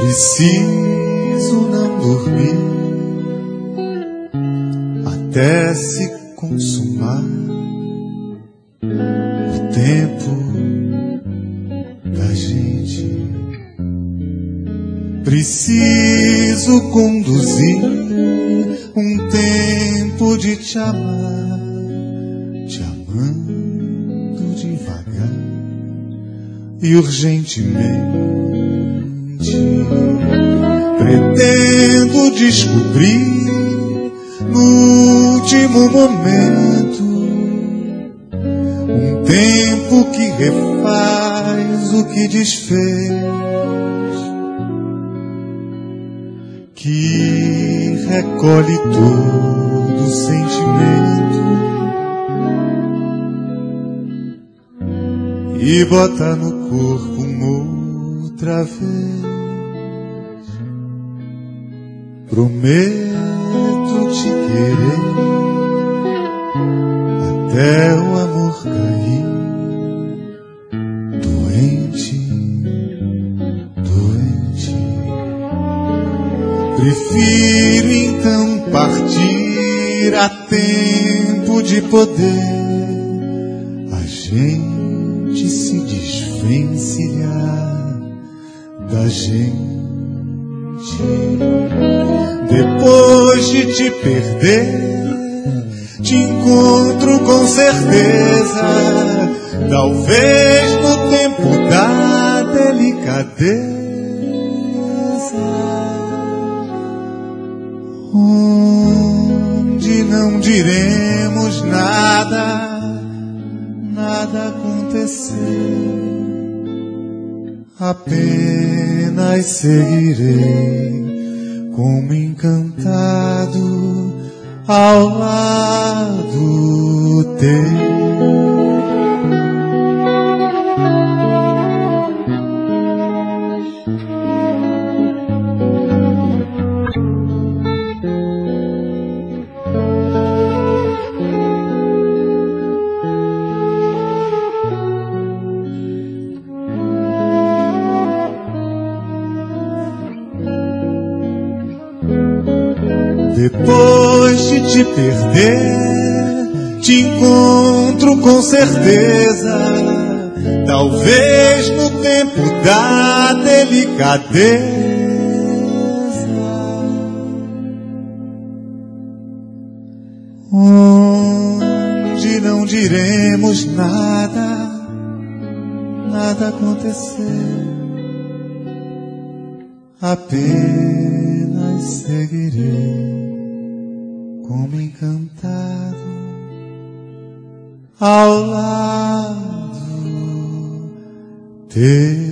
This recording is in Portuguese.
Preciso não dormir até se consumar o tempo da gente. Preciso conduzir um tempo de te amar, te amando devagar e urgentemente. Pretendo descobrir no último momento um tempo que refaz o que desfez, que recolhe todo o sentimento e bota no corpo outra vez. Prometo te querer até o amor cair, doente, doente. Prefiro então partir a tempo de poder a gente se desvencilhar da gente. Depois de te perder, te encontro com certeza, talvez no tempo da delicadeza, onde não diremos nada, nada aconteceu. Apenas seguirei como encantado ao lado teu. Depois de te perder, te encontro com certeza, talvez no tempo da delicadeza, onde não diremos nada, nada aconteceu. Apenas seguirei como encantado ao lado teu.